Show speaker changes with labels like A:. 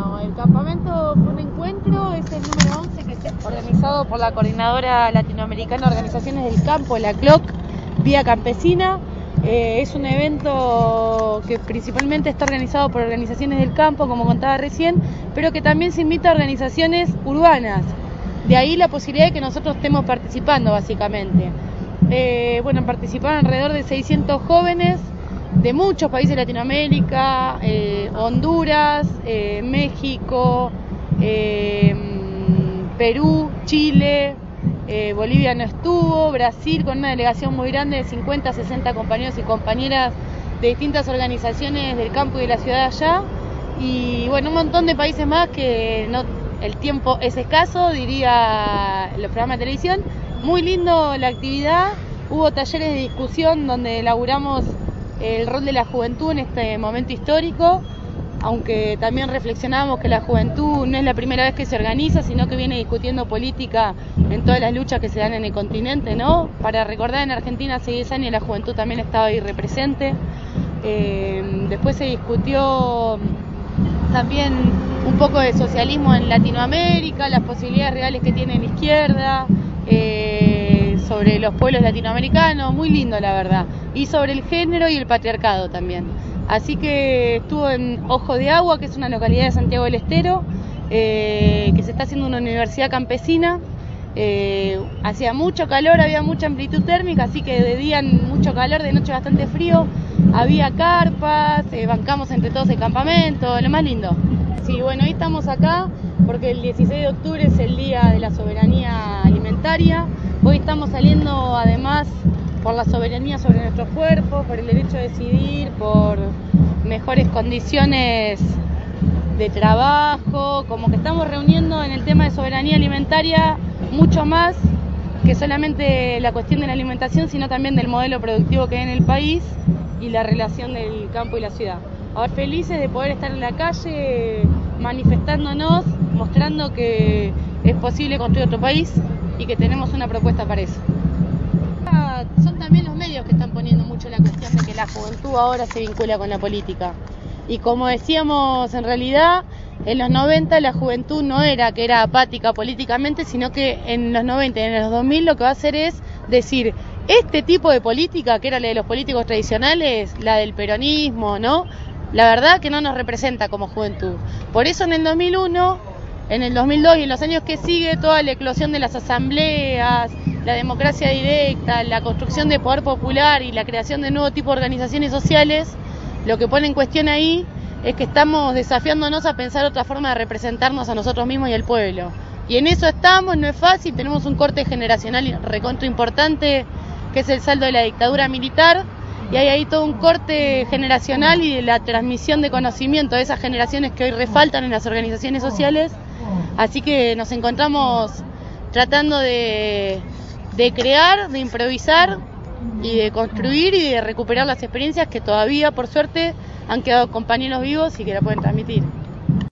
A: Bueno, el campamento fue un encuentro, es el número 11 que está organizado por la Coordinadora Latinoamericana de Organizaciones del Campo, la CLOC, Vía Campesina. Es un evento que principalmente está organizado por organizaciones del campo, como contaba recién, pero que también se invita a organizaciones urbanas. De ahí la posibilidad de que nosotros estemos participando, básicamente. Bueno, participaron alrededor de 600 jóvenes de muchos países de Latinoamérica, Honduras, México, Perú, Chile, Bolivia no estuvo, Brasil con una delegación muy grande de 50 a 60 compañeros y compañeras de distintas organizaciones del campo y de la ciudad allá, y bueno, un montón de países más que no, el tiempo es escaso, diría los programas de televisión. Muy lindo la actividad, hubo talleres de discusión donde elaboramos el rol de la juventud en este momento histórico, aunque también reflexionamos que la juventud no es la primera vez que se organiza, sino que viene discutiendo política en todas las luchas que se dan en el continente, ¿no? Para recordar, en Argentina hace 10 años la juventud también estaba ahí presente. Después se discutió también un poco de socialismo en Latinoamérica, las posibilidades reales que tiene la izquierda, sobre los pueblos latinoamericanos, muy lindo la verdad, y sobre el género y el patriarcado también. Así que estuvo en Ojo de Agua, que es una localidad de Santiago del Estero, que se está haciendo una universidad campesina. Hacía mucho calor, había mucha amplitud térmica, así que de día mucho calor, de noche bastante frío. Había carpas, bancamos entre todos el campamento, lo más lindo. Sí, bueno, hoy estamos acá porque el 16 de octubre es el Día de la Soberanía Alimentaria. Hoy estamos saliendo además por la soberanía sobre nuestros cuerpos, por el derecho a decidir, por mejores condiciones de trabajo, como que estamos reuniendo en el tema de soberanía alimentaria mucho más que solamente la cuestión de la alimentación, sino también del modelo productivo que hay en el país y la relación del campo y la ciudad. Ahora felices de poder estar en la calle manifestándonos, mostrando que es posible construir otro país y que tenemos una propuesta para eso. Son también los medios que están poniendo mucho la cuestión de que la juventud ahora se vincula con la política. Y como decíamos, en realidad, en los 90 la juventud no era que era apática políticamente, sino que en los 90 y en los 2000 lo que va a hacer es decir, este tipo de política, que era la de los políticos tradicionales, la del peronismo, ¿no? La verdad que no nos representa como juventud. Por eso en el 2001, en el 2002 y en los años que sigue, toda la eclosión de las asambleas, la democracia directa, la construcción de poder popular y la creación de nuevo tipo de organizaciones sociales, lo que pone en cuestión ahí es que estamos desafiándonos a pensar otra forma de representarnos a nosotros mismos y al pueblo. Y en eso estamos, no es fácil, tenemos un corte generacional recontra importante, que es el saldo de la dictadura militar, y hay ahí todo un corte generacional y de la transmisión de conocimiento de esas generaciones que hoy refaltan en las organizaciones sociales. Así que nos encontramos tratando de crear, de improvisar y de construir y de recuperar las experiencias que todavía, por suerte, han quedado compañeros vivos y que la pueden transmitir.